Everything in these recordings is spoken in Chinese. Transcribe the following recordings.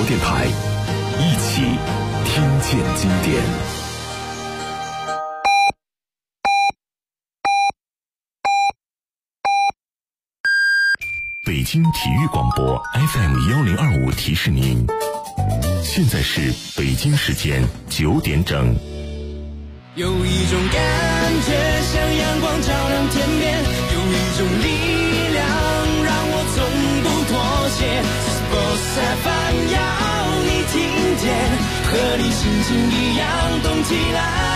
电台，一起听见经典。北京体育广播 FM1025 提示您，现在是北京时间9点整。 有一种感觉像阳光照亮天边，有一种力量让我从不妥协。Sports FM 要你听见，和你心情一样动起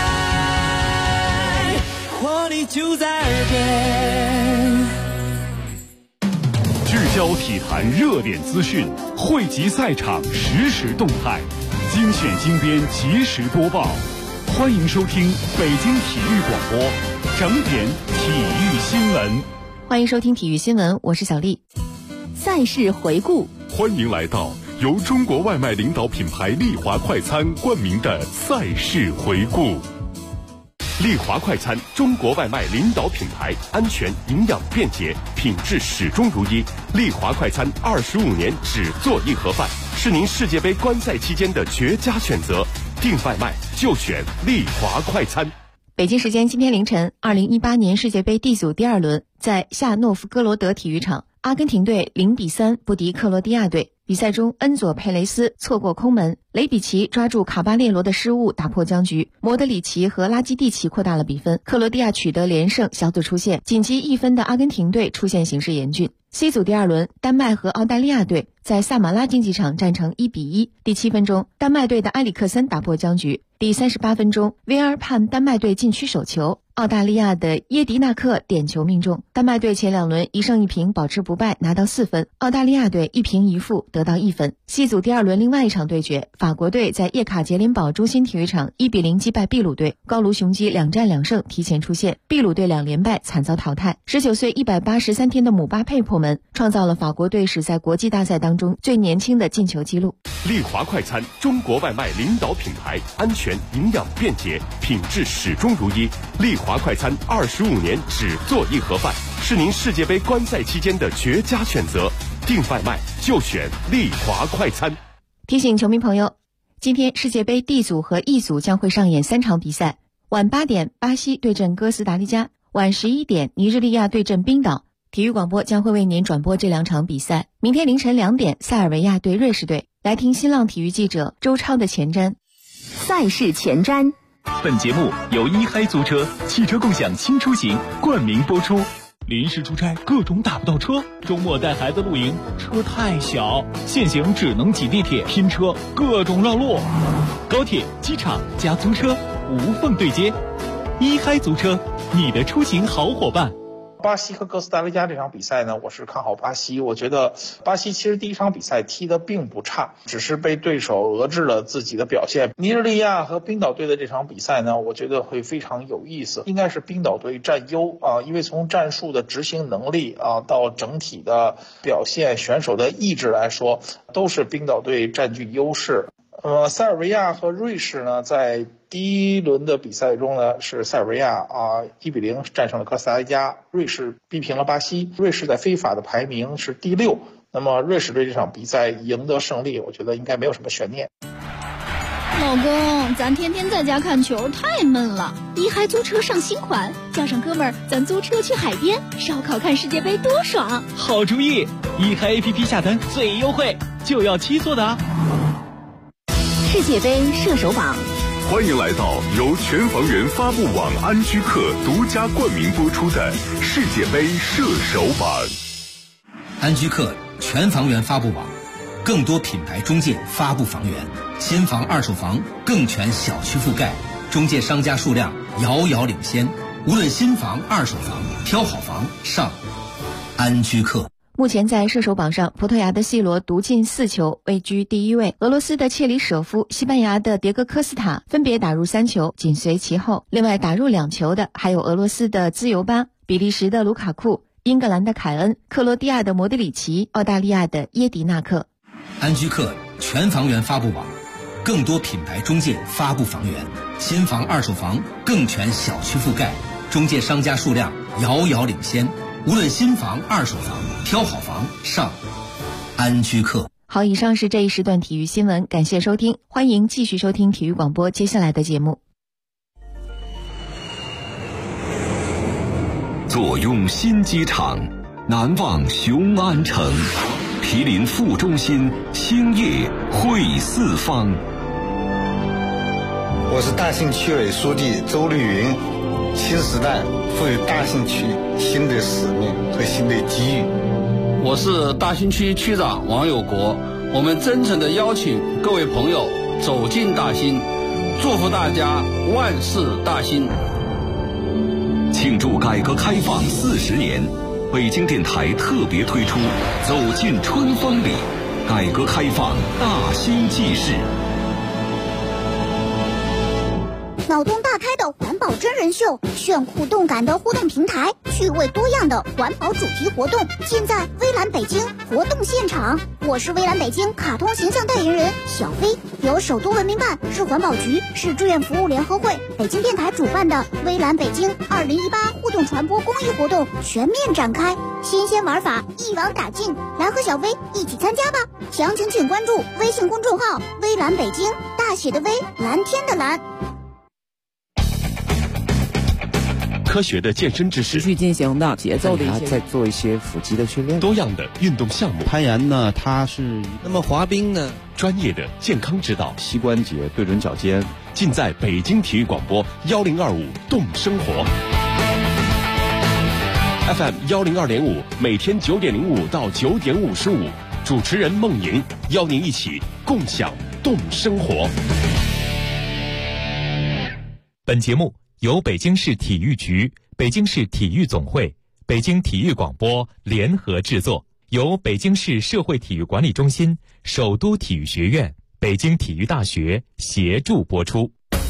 来，活力就在耳边。 聚焦体坛热点资讯，汇集赛场实时动态，精选精编及时播报。欢迎收听北京体育广播整点体育新闻。 欢迎收听体育新闻，我是小丽。赛事回顾， 欢迎来到由中国外卖领导品牌丽华快餐冠名的赛事回顾。丽华快餐，中国外卖领导品牌，安全、营养、便捷，品质始终如一。丽华快餐25年只做一盒饭，是您世界杯观赛期间的绝佳选择。订外卖就选丽华快餐。 北京时间今天凌晨，2018年世界杯 D 组第2轮在夏诺夫哥罗德体育场，阿根廷队0-3不敌克罗地亚队。比赛中，恩佐佩雷斯错过空门，雷比奇抓住卡巴列罗的失误打破僵局，莫德里奇和拉基蒂奇扩大了比分。克罗地亚取得连胜，小组出线。仅积1分的阿根廷队出现形势严峻。C 组第2轮，丹麦和澳大利亚队在萨马拉竞技场战成1-1。第7分钟，丹麦队的埃里克森打破僵局。第38分钟，威尔判丹麦队禁区手球，澳大利亚的耶迪纳克点球命中。丹麦队前2轮1胜1平保持不败，拿到4分，澳大利亚队1平1负得到1分。C 组第2轮另外一场对决，法国队在叶卡捷琳堡中心体育场1-0击败秘鲁队，高卢雄鸡2战2胜提前出线，秘鲁队2连败惨遭淘汰。19岁183天的姆巴佩破门，创造了法国队史在国际大赛当中最年轻的进球纪录。 丽华快餐，中国外卖领导品牌，安全、营养、便捷，品质始终如一。丽华快餐25年只做一盒饭，是您世界杯观赛期间的绝佳选择。订外卖就选丽华快餐。 提醒球迷朋友，今天世界杯 D 组和 E 组将会上演3场比赛。晚8点，巴西对阵哥斯达黎加；晚11点，尼日利亚对阵冰岛。体育广播将会为您转播这2场比赛。明天凌晨2点，塞尔维亚对瑞士队。来听新浪体育记者周超的前瞻。 赛事前瞻。 本节目由一嗨租车汽车共享轻出行冠名播出。临时出差各种打不到车，周末带孩子露营车太小，现行只能挤地铁拼车，各种绕路。高铁、机场加租车无缝对接，一嗨租车，你的出行好伙伴。 巴西和哥斯达黎加这场比赛呢，我是看好巴西。我觉得巴西其实第1场比赛踢得并不差，只是被对手遏制了自己的表现。尼日利亚和冰岛队的这场比赛呢，我觉得会非常有意思，应该是冰岛队占优啊，因为从战术的执行能力啊到整体的表现、选手的意志来说，都是冰岛队占据优势。塞尔维亚和瑞士呢，在第1轮的比赛中呢，是塞尔维亚1-0战胜了哥斯达黎加，瑞士逼平了巴西。瑞士在非法的排名是第6，那么瑞士队这场比赛赢得胜利，我觉得应该没有什么悬念。 老公，咱天天在家看球太闷了，一嗨租车上新款，叫上哥们儿，咱租车去海边烧烤看世界杯多爽！ 好主意，一嗨 APP 下单最优惠，就要7座的啊！ 世界杯射手榜， 欢迎来到由全房源发布网安居客独家冠名播出的世界杯射手榜。 安居客全房源发布网，更多品牌中介发布房源，新房、二手房更全小区覆盖，中介商家数量遥遥领先。无论新房、二手房，挑好房上安居客。 目前在射手榜上，葡萄牙的 C 罗独进4球，位居第1位。俄罗斯的切里舍夫、西班牙的迭戈科斯塔分别打入3球，紧随其后。另外打入2球的还有俄罗斯的兹尤巴、比利时的卢卡库、英格兰的凯恩、克罗地亚的莫德里奇、澳大利亚的耶迪纳克。 安居客全房源发布网，更多品牌中介发布房源，新房、二手房更全小区覆盖，中介商家数量遥遥领先。无论新房、二手房，挑好房上安居客。 好，以上是这一时段体育新闻，感谢收听，欢迎继续收听体育广播接下来的节目。 坐拥新机场，南望雄安城，毗邻副中心，兴业汇四方。 我是大兴区委书记周绿云。新时代赋予大兴区新的使命和新的机遇。 我是大兴区区长王有国，我们真诚地邀请各位朋友走进大兴，祝福大家万事大兴。 庆祝改革开放40年，北京电台特别推出《走进春风里》，改革开放大兴纪事。 脑洞大开的环保真人秀，炫酷动感的互动平台，趣味多样的环保主题活动，尽在微蓝北京活动现场。我是微蓝北京卡通形象代言人小飞，由首都文明办、市环保局、市志愿服务联合会、北京电台主办的微蓝北京2018互动传播公益活动全面展开，新鲜玩法一网打尽，来和小飞一起参加吧！详情请关注微信公众号微蓝北京，大写的微，蓝天的蓝。 科学的健身知识， 持续进行的节奏的一些， 再做一些腹肌的训练， 多样的运动项目。 攀岩呢，它是那么滑冰呢， 专业的健康指导， 膝关节对准脚尖， 尽在北京体育广播1025动生活 FM 102.5，每天9点05到9点55，主持人孟莹邀您一起共享动生活。 本节目由北京市体育局、北京市体育总会、北京体育广播联合制作，由北京市社会体育管理中心、首都体育学院、北京体育大学协助播出。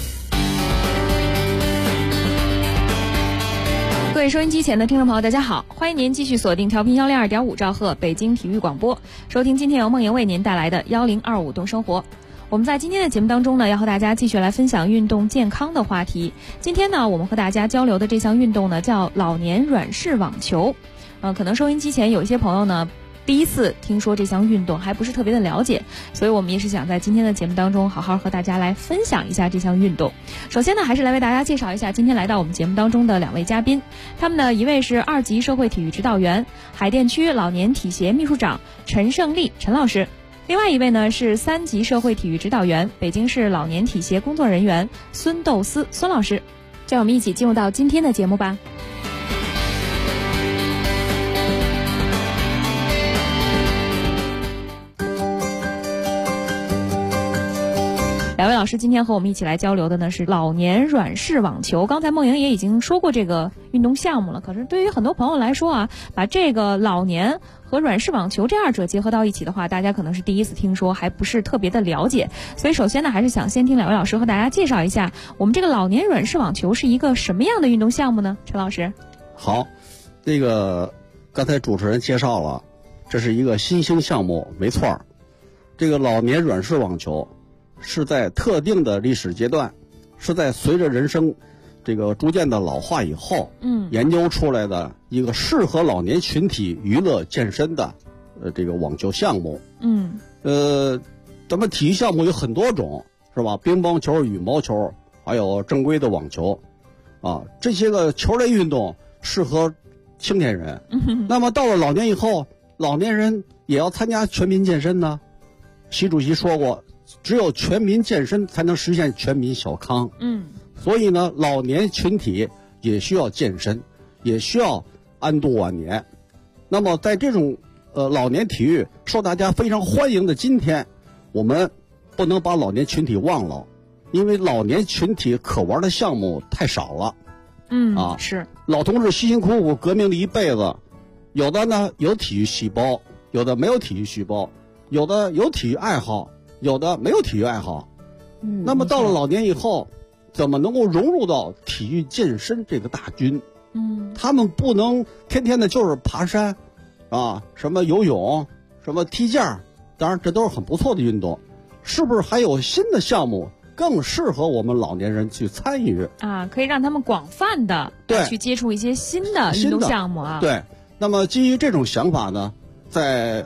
各位收音机前的听众朋友，大家好，欢迎您继续锁定调频102.5兆赫北京体育广播，收听今天由孟莹为您带来的1025动生活。我们在今天的节目当中呢，要和大家继续来分享运动健康的话题。今天呢，我们和大家交流的这项运动呢，叫老年软式网球。可能收音机前有一些朋友呢，第一次听说这项运动，还不是特别的了解，所以我们也是想在今天的节目当中，好好和大家来分享一下这项运动。首先呢，还是来为大家介绍一下今天来到我们节目当中的2位嘉宾，他们呢，一位是2级社会体育指导员、海淀区老年体协秘书长陈胜利陈老师。另外一位呢是3级社会体育指导员、北京市老年体协工作人员孙斗思孙老师。让我们一起进入到今天的节目吧。2位老师今天和我们一起来交流的呢是老年软式网球。刚才孟莹也已经说过这个运动项目了，可是对于很多朋友来说啊，把这个老年和软式网球这2者结合到一起的话，大家可能是第一次听说，还不是特别的了解。所以首先呢，还是想先听2位老师和大家介绍一下，我们这个老年软式网球是一个什么样的运动项目呢？陈老师。 好，这个刚才主持人介绍了，这是一个新兴项目，没错。这个老年软式网球是在特定的历史阶段，是在随着人生这个逐渐的老化以后，研究出来的一个适合老年群体娱乐健身的这个网球项目。咱们体育项目有很多种，是吧？乒乓球、羽毛球，还有正规的网球，啊，这些个球类运动适合青年人。那么到了老年以后，老年人也要参加全民健身呢。习主席说过，只有全民健身才能实现全民小康。所以呢，老年群体也需要健身，也需要安度晚年。那么在这种老年体育受大家非常欢迎的今天，我们不能把老年群体忘了，因为老年群体可玩的项目太少了。 是老同志辛辛苦苦革命了一辈子，有的呢有体育细胞，有的没有体育细胞，有的有体育爱好，有的没有体育爱好。那么到了老年以后，怎么能够融入到体育健身这个大军？他们不能天天的就是爬山啊，什么游泳，什么踢毽，当然这都是很不错的运动。是不是还有新的项目更适合我们老年人去参与啊？可以让他们广泛的去接触一些新的运动项目啊。 对，那么基于这种想法呢，在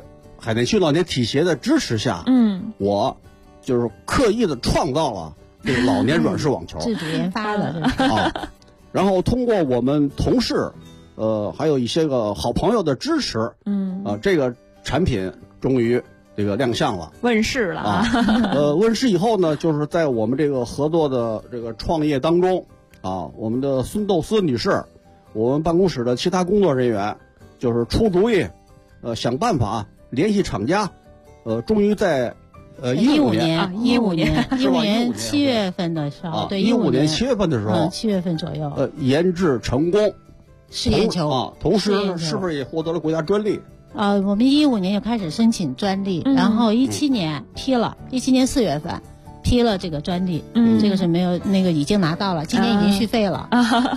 海淀区老年体协的支持下，我就是刻意的创造了这个老年软式网球， 自主研发的啊。然后通过我们同事，还有一些个好朋友的支持，这个产品终于这个亮相了， 问世了啊。问世以后呢，就是在我们这个合作的这个创业当中啊，我们的孙斗思女士，我们办公室的其他工作人员，就是出主意，想办法联系厂家，终于在 15年 ，15年 7月份的时候，对 ，15年7月份的时候 ，7月份左右， 研制成功， 试验球啊，同时呢，是不是也获得了国家专利？ 我们15年就开始申请专利，然后17年批了，17年4月份批了这个专利，这个是没有那个已经拿到了，今年已经续费了。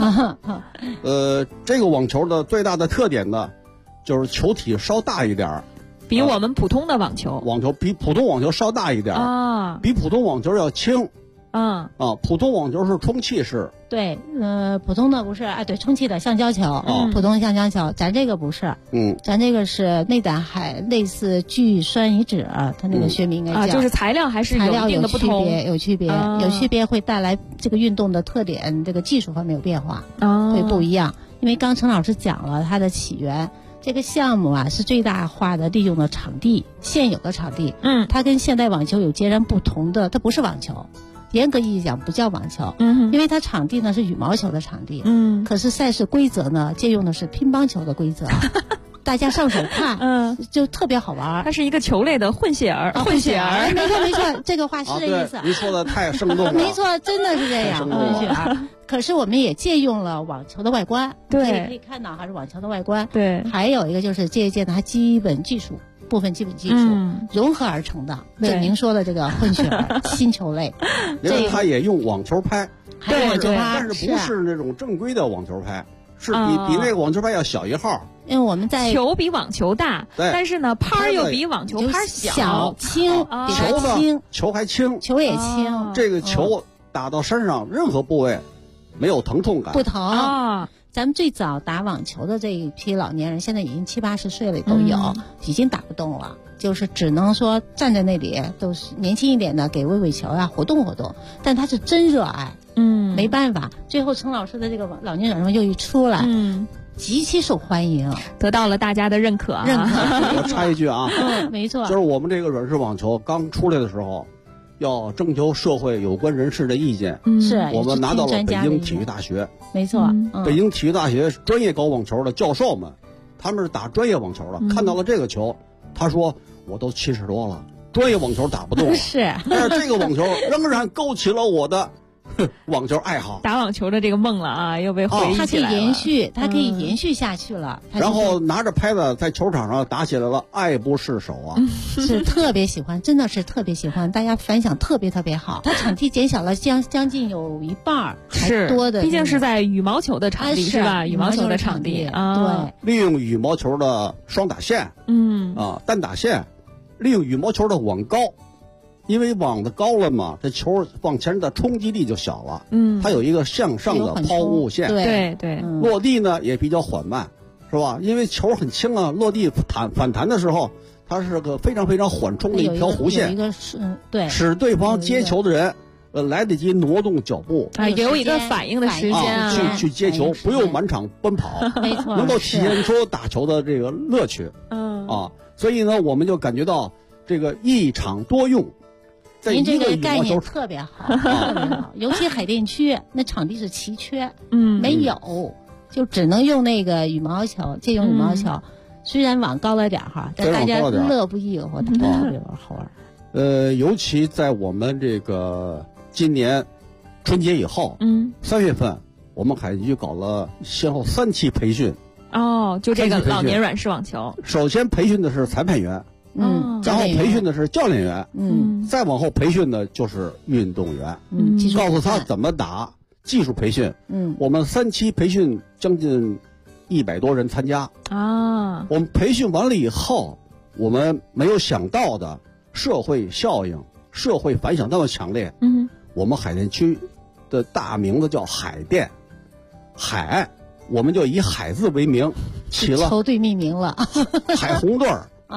这个网球的最大的特点呢，就是球体稍大一点， 比我们普通的网球比普通网球稍大一点啊， 比普通网球要轻。普通网球是充气式， 对，普通的不是，对，充气的橡胶球，普通橡胶球，咱这个不是，咱这个是内胆类似聚酸乙酯，它那个学名应该叫， 就是材料还是有一定的不同， 有区别会带来这个运动的特点，这个技术方面有变化，会不一样。因为刚陈老师讲了它的起源。这个项目啊是最大化的利用了场地，现有的场地，它跟现代网球有截然不同的，它不是网球，严格意义讲不叫网球，因为它场地呢是羽毛球的场地，可是赛事规则呢借用的是乒乓球的规则，大家上手看，就特别好玩。 它是一个球类的混血儿， 没错，这个话是这意思。 您说的太生动了， 没错，真的是这样，混血儿。可是我们也借用了网球的外观， 对， 可以看到还是网球的外观， 对。 还有一个就是借鉴的它部分基本技术融合而成的，就您说的这个混血儿新球类， 因为它也用网球拍， 对， 但是不是那种正规的网球拍，是比那个网球拍要小一号。 因为我们在球比网球大，但是呢拍又比网球拍小轻， 球还轻， 球也轻。 这个球打到身上任何部位没有疼痛感， 不疼。咱们最早打网球的这一批老年人，现在已经70、80岁了都有，已经打不动了，就是只能说站在那里，都是年轻一点的给喂球啊，活动活动。但他是真热爱，没办法。最后陈老师的这个老年软式又一出来，极其受欢迎， 得到了大家的认可。 我插一句啊， 没错， 就是我们这个软式网球刚出来的时候，要征求社会有关人士的意见， 是我们拿到了北京体育大学， 没错， 北京体育大学专业搞网球的教授们，他们是打专业网球的，看到了这个球，他说我都70多了，专业网球打不动了，但是这个网球仍然勾起了我的网球爱好， 打网球的这个梦了啊，又被回忆起来了。 它可以延续下去了。 然后拿着拍子在球场上打起来了，爱不释手啊！ 是特别喜欢，真的是特别喜欢，大家反响特别好。它场地减小了将近有一半，还多的。 毕竟是在羽毛球的场地是吧？羽毛球的场地啊， 对，利用羽毛球的双打线，单打线，利用羽毛球的网高。因为网的高了嘛，这球往前的冲击力就小了。它有一个向上的抛物线， 对， 落地呢也比较缓慢，是吧？因为球很轻啊，落地反弹的时候，它是个非常缓冲的一条弧线，使对方接球的人来得及挪动脚步， 有一个反应的时间去接球，不用满场奔跑， 没错， 能够体现出打球的这个乐趣。所以呢，我们就感觉到这个一场多用。 您这个概念特别好，特别好，尤其海淀区那场地是奇缺，没有，就只能用那个羽毛球，借用羽毛球。虽然网高了点哈，但大家乐不亦乐乎，特别好玩。 尤其在我们这个今年春节以后，3月份，我们海淀区搞了先后3期培训。 就这个老年软式网球。 首先培训的是裁判员。然后培训的是教练员，再往后培训的就是运动员，告诉他怎么打，技术培训，我们3期培训将近100多人参加啊。 我们培训完了以后，我们没有想到的社会效应、社会反响那么强烈。我们海淀区的大名字叫海淀，海，我们就以海字为名，起了球队命名了， 海红队儿。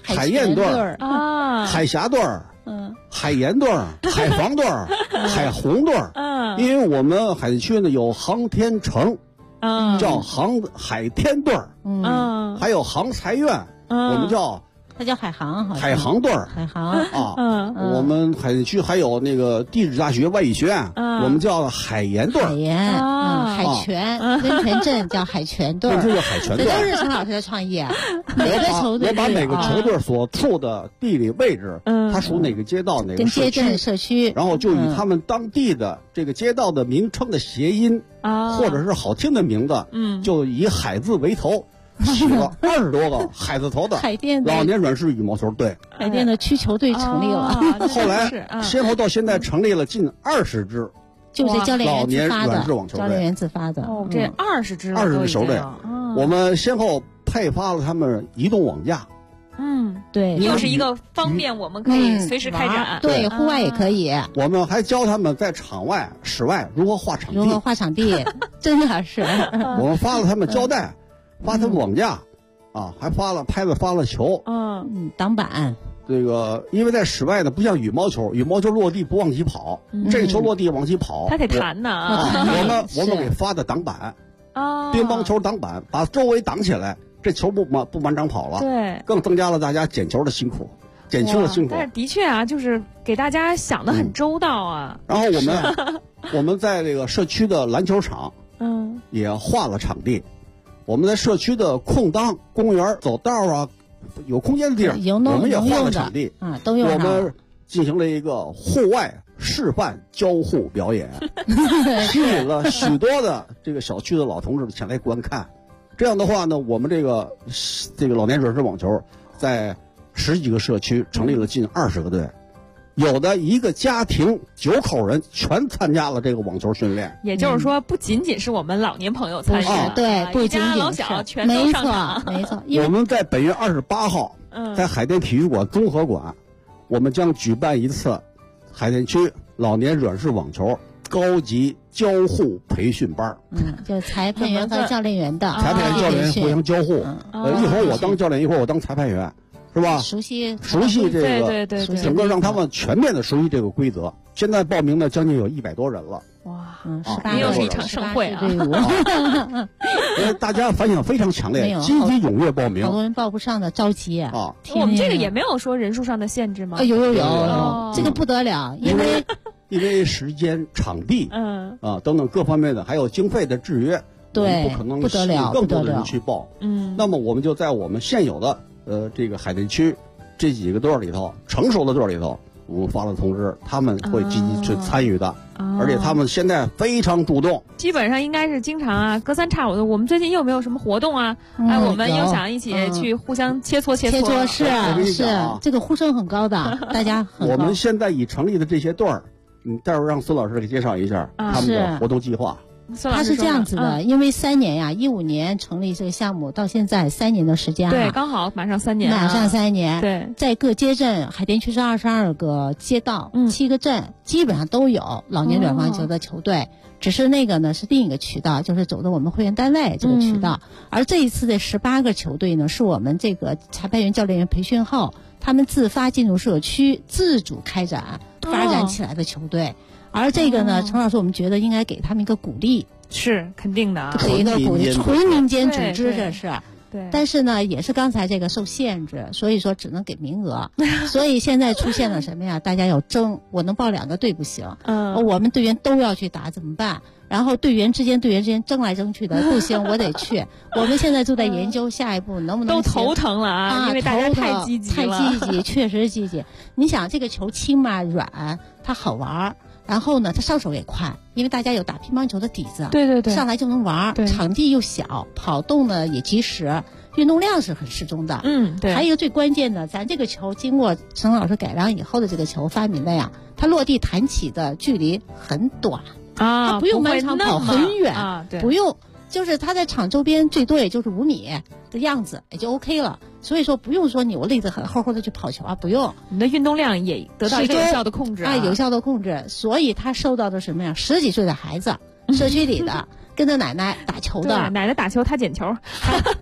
海燕队儿啊， 海峡队儿，海盐队儿、海防队儿、海红队儿。因为我们海淀区呢有航天城，叫海天队儿，还有航材院，我们叫。 它叫海航， 海航队儿， 海航啊，我们海淀区还有那个地质大学外语学院，我们叫海盐队儿， 海盐，海泉温泉镇叫海泉队儿， 这叫海泉队儿， 这都是陈老师的创意。每个球队我把每个球队所处的地理位置，它属哪个街道哪个街镇社区， 然后就以他们当地的这个街道的名称的谐音，或者是好听的名字，就以海字为头。起了20多个海字头的海淀老年软式羽毛球队， 海淀的区球队成立了， 后来先后到现在成立了近20支， 就是教练员自发的， 老年软式网球队， 教练员自发的。 哦，这20支球队，我们先后配发了他们移动网架。 对， 又是一个方便我们可以随时开展， 对，户外也可以。 我们还教他们在场外、室外如何画场地，真的是。 我们发了他们胶带。发他们网架，还发了球， 挡板。 这个因为在室外呢，不像羽毛球落地不往起跑，这个球落地往起跑， 它得弹呢。 我们给发的挡板，乒乓球挡板，把周围挡起来，这球不满场跑了， 对， 更增加了大家捡球的辛苦，减轻了辛苦。 但是的确啊，就是给大家想得很周到啊。 然后我们在这个社区的篮球场，也划了场地。我们在社区的空当、公园、走道啊，有空间的地方，我们也换了场地都用上。 我们进行了一个户外示范交互表演，吸引了许多的这个小区的老同志前来观看。这样的话呢，我们这个老年软式网球在10几个社区成立了近20个队。有的一个家庭9口人全参加了这个网球训练， 也就是说，不仅仅是我们老年朋友参与， 对， 一家老小全都上场。 没错。 我们在本月28号，在海淀体育馆综合馆，我们将举办一次海淀区老年软式网球高级交互培训班。 就是裁判员和教练员的， 裁判员、教练员互相交互。一会儿我当教练，一会儿我当裁判员。是吧？ 熟悉这个， 对， 整个让他们全面的熟悉这个规则。现在报名的将近有100多人了。 哇，18又是一场盛会啊！ 因为大家反响非常强烈，积极踊跃报名。 好多人报不上的着急啊！ 我们这个也没有说人数上的限制吗？ 有，这个不得了，因为时间、场地，等等各方面的，还有经费的制约， 对， 不可能吸引更多的人去报。那么我们就在我们现有的。这个海淀区这几个队里头，成熟的队里头，我们发了通知，他们会积极去参与的，而且他们现在非常主动。 基本上应该是经常啊，隔3差5的。我们最近有没有什么活动啊？我们又想一起去互相切磋。 是这个呼声很高的，大家很高。 我们现在已成立的这些队儿，待会儿让孙老师给介绍一下他们的活动计划。 它是这样子的，因为3年呀，15年成立这个项目，到现在3年的时间对，刚好马上3年。 马上3年。 对， 在各街镇，海淀区是22个街道，7个镇，基本上都有老年软网球的球队。只是那个呢是另一个渠道，就是走的我们会员单位这个渠道。而这一次的18个球队呢，是我们这个裁判员、教练员培训后，他们自发进入社区，自主开展、发展起来的球队。而这个呢，陈老师，我们觉得应该给他们一个鼓励， 是肯定的， 给一个鼓励，纯民间组织这是。 对， 但是呢，也是刚才这个受限制，所以说只能给名额。所以现在出现了什么呀？大家要争，我能报2个队不行，我们队员都要去打怎么办？然后队员之间争来争去的，不行，我得去。我们现在就在研究下一步能不能都头疼了啊，因为大家太积极了， 太积极，确实积极。你想这个球轻嘛软，它好玩。然后呢，它上手也快，因为大家有打乒乓球的底子， 对， 上来就能玩，场地又小，跑动呢也及时，运动量是很适中的。 对。 还有一个最关键的，咱这个球经过陈老师改良以后的这个球发明的呀，它落地弹起的距离很短它不用满场跑很远不用，就是它在场周边最多也就是5米的样子，也就 OK 了。所以说不用说我粒子很厚厚的去跑球不用， 你的运动量也得到一个有效的控制有效的控制。所以他受到的什么呀？10几岁的孩子，社区里的跟着奶奶打球的， 奶奶打球，他捡球， 他打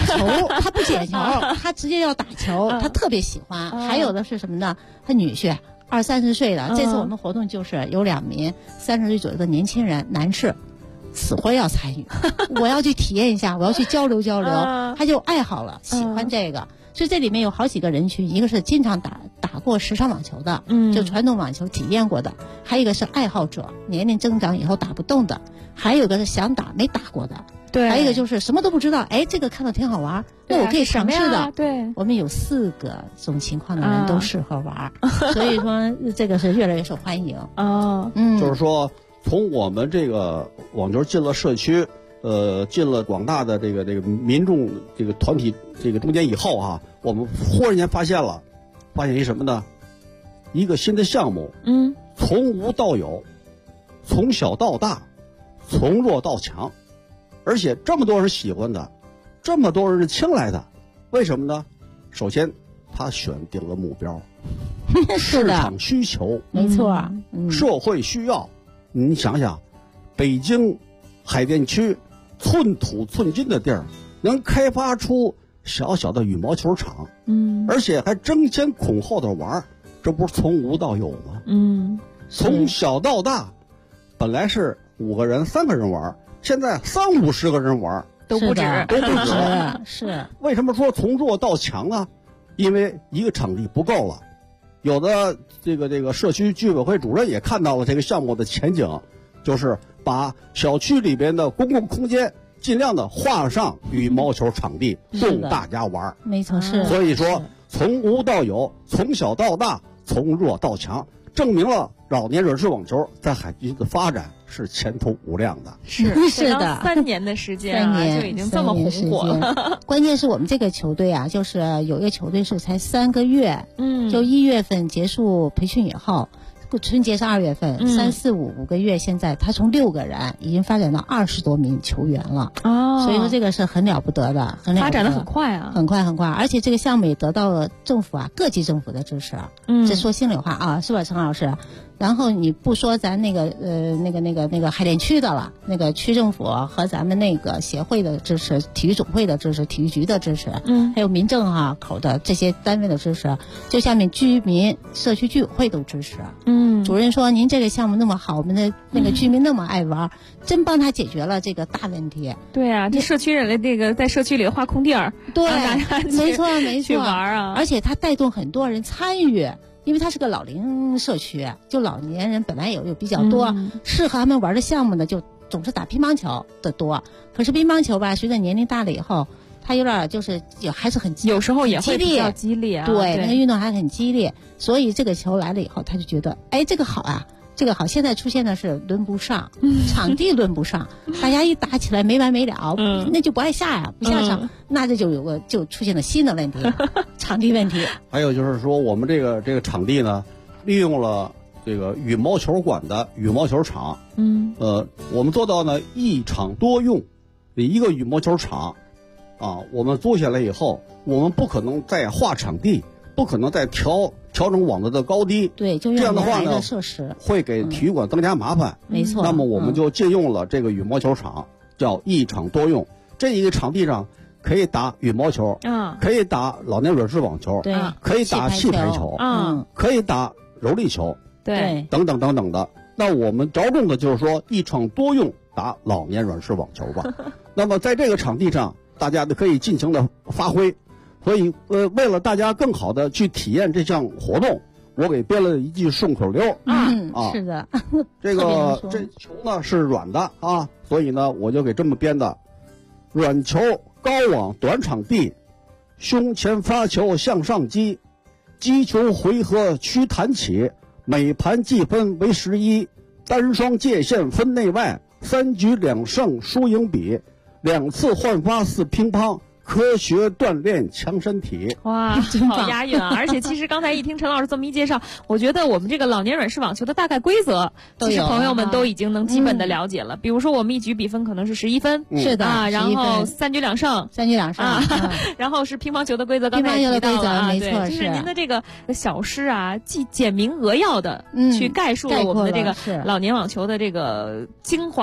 球，他不捡球，他直接要打球，他特别喜欢。还有的是什么呢？他女婿20-30岁的，这次我们活动就是有2名30岁左右的年轻人男士，死活要参与，我要去体验一下，我要去交流交流，他就爱好了，喜欢这个。所以这里面有好几个人群，一个是经常打过时尚网球的，就传统网球体验过的，还有一个是爱好者，年龄增长以后打不动的，还有一个是想打没打过的，对，还有一个就是什么都不知道，哎，这个看到挺好玩，那我可以尝试的。对，我们有4个这种情况的人都适合玩，所以说这个是越来越受欢迎。 就是说从我们这个网球进了社区，进了广大的这个民众这个团体这个中间以后啊，我们忽然间发现一什么呢？一个新的项目，从无到有，从小到大，从弱到强，而且这么多人喜欢的，这么多人青睐的，为什么呢？首先，他选定了目标，市场需求， 没错， 社会需要。你想想，北京海淀区寸土寸金的地儿，能开发出小小的羽毛球场，而且还争先恐后的玩，这不是从无到有吗？从小到大，本来是5个人、3个人玩，现在30-50个人玩都不止， 是。 为什么说从弱到强啊？因为一个场地不够了，有的这个社区居委会主任也看到了这个项目的前景，就是把小区里边的公共空间尽量的划上羽毛球场地，供大家玩。 没错，是。 所以说，从无到有，从小到大，从弱到强，证明了老年软式网球在海地区的发展是前途无量的。 是的 ，3年的时间就已经这么红火了。 关键是我们这个球队啊，就是有一个球队是才3个月，就1月份结束培训以后。春节是2月份，3、4、5个月，现在他从6个人已经发展到20多名球员了。所以说这个是很了不得的， 发展的很快啊， 很快。而且这个项目也得到了政府各级政府的支持。这说心里话啊，是吧，陈老师？然后你不说咱那个海淀区的了，那个区政府和咱们那个协会的支持，体育总会的支持，体育局的支持，还有民政口的这些单位的支持，就下面居民社区居委会都支持。主任说您这个项目那么好，我们的那个居民那么爱玩，真帮他解决了这个大问题。 对啊，这社区人的这个在社区里划空地儿， 对，没错去玩啊， 而且他带动很多人参与。因为它是个老龄社区，就老年人本来有比较多，适合他们玩的项目呢，就总是打乒乓球的多。可是乒乓球吧，随着年龄大了以后，它有点就是还是很有时候也会比较激烈啊。 对，那个运动还很激烈，所以这个球来了以后，他就觉得，哎，这个好啊。这个好，现在出现的是轮不上，场地轮不上，大家一打起来没完没了，那就不爱下呀，不下场，那这就出现了新的问题，场地问题。 还有就是说，我们这个场地呢，利用了这个羽毛球馆的羽毛球场，我们做到呢一场多用，一个羽毛球场，我们租下来以后，我们不可能再划场地，不可能再调整网子的高低， 对，就这样的话呢， 设施会给体育馆增加麻烦。 没错。 那么我们就借用了这个羽毛球场，叫一场多用。这一个场地上可以打羽毛球，可以打老年软式网球， 对， 可以打气排球，可以打柔力球， 对， 等等等等的。那我们着重的就是说一场多用打老年软式网球吧。那么在这个场地上，大家都可以尽情的发挥。所以，为了大家更好的去体验这项活动，我给编了一句顺口溜。 是的， 这球呢是软的啊，所以呢我就给这么编的：软球高网短场地，胸前发球向上击，击球回合区弹起，每盘计分为11，单双界限分内外，3局2胜输赢比，2次换发4乒乓。科学锻炼强身体。 哇，好押韵啊！而且其实刚才一听陈老师这么一介绍，我觉得我们这个老年软式网球的大概规则，其实朋友们都已经能基本的了解了。比如说我们一局比分可能是11分， 是的啊，然后3局2胜 ，3局2胜啊， 然后是乒乓球的规则，刚才也提到了， 没错， 就是您的这个小诗啊，既简明扼要的去概述了我们的这个老年网球的这个精华。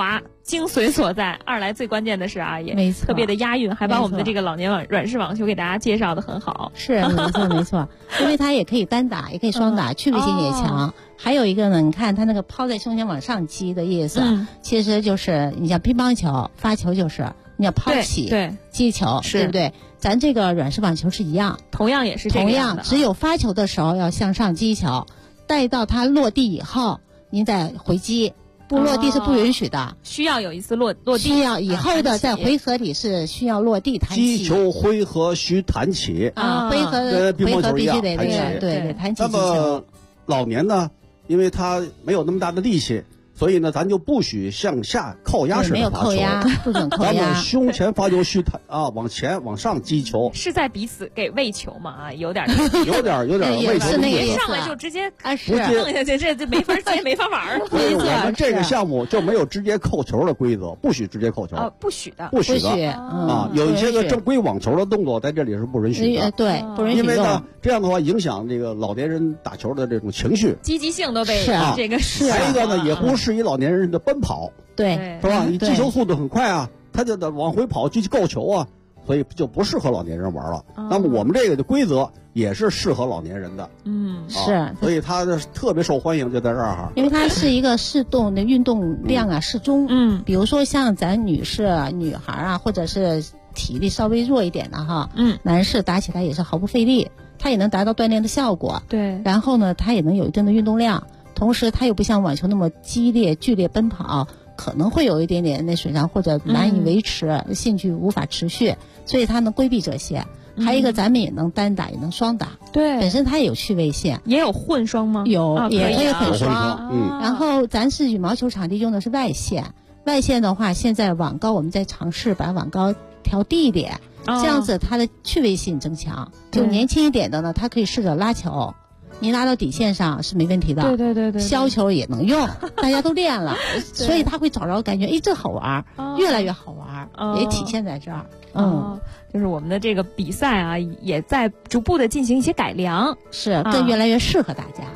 精髓所在，二来最关键的是啊，也没错特别的押韵，还把我们的这个老年软式网球给大家介绍的很好。 是没错没错，因为它也可以单打，也可以双打，趣味性也强。还有一个呢，你看它那个抛在胸前往上击的意思，其实就是你像乒乓球发球就是你要抛起对击球，对不对？咱这个软式网球是一样， 同样也是这个样的， 只有发球的时候要向上击球，待到它落地以后，您再回击。不落地是不允许的， 需要有一次落地， 需要以后的在回合里是需要落地弹起。 击球回合需弹起回合必须得弹起， 对弹起击球。 那么老年呢，因为他没有那么大的力气，所以呢，咱就不许向下靠压式的发球， 没有扣压，不准扣压。 咱们胸前发球需弹往前往上击球， 是在彼此给喂球嘛？啊，有点喂球， 上来就直接碰下去，这没法接，没法玩。 我们这个项目就没有直接扣球的规则，不许直接扣球， 不许的啊。有一些个正规网球的动作在这里是不允许的， 对，不允许。 因为呢，这样的话影响这个老年人打球的这种情绪， 积极性都被这个还有一个呢，也不适宜老年人的奔跑， 对， 是吧？你击球速度很快啊，他就得往回跑去够球啊，所以就不适合老年人玩了。那么我们这个的规则也是适合老年人的， 是， 所以它特别受欢迎，就在这儿哈。 因为它是一个适动的运动量啊，适中。比如说像咱女士、女孩啊，或者是体力稍微弱一点的哈，男士打起来也是毫不费力，它也能达到锻炼的效果。 对， 然后呢，它也能有一定的运动量。同时，它又不像网球那么激烈、剧烈奔跑，可能会有一点点那损伤或者难以维持，兴趣无法持续，所以它能规避这些。还有一个，咱们也能单打，也能双打。 对， 本身它也有趣味性。 也有混双吗？ 有，也可以混双。 然后，咱是羽毛球场地用的是外线，外线的话，现在网高我们在尝试把网高调低一点，这样子它的趣味性增强。就年轻一点的呢，它可以试着拉球。你拉到底线上是没问题的， 对， 削球也能用，大家都练了，所以他会找着感觉，这好玩，越来越好玩，也体现在这儿。 就是我们的这个比赛啊，也在逐步的进行一些改良， 是更越来越适合大家。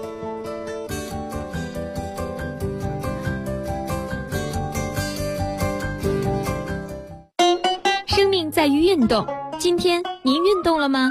生命在于运动，今天您运动了吗？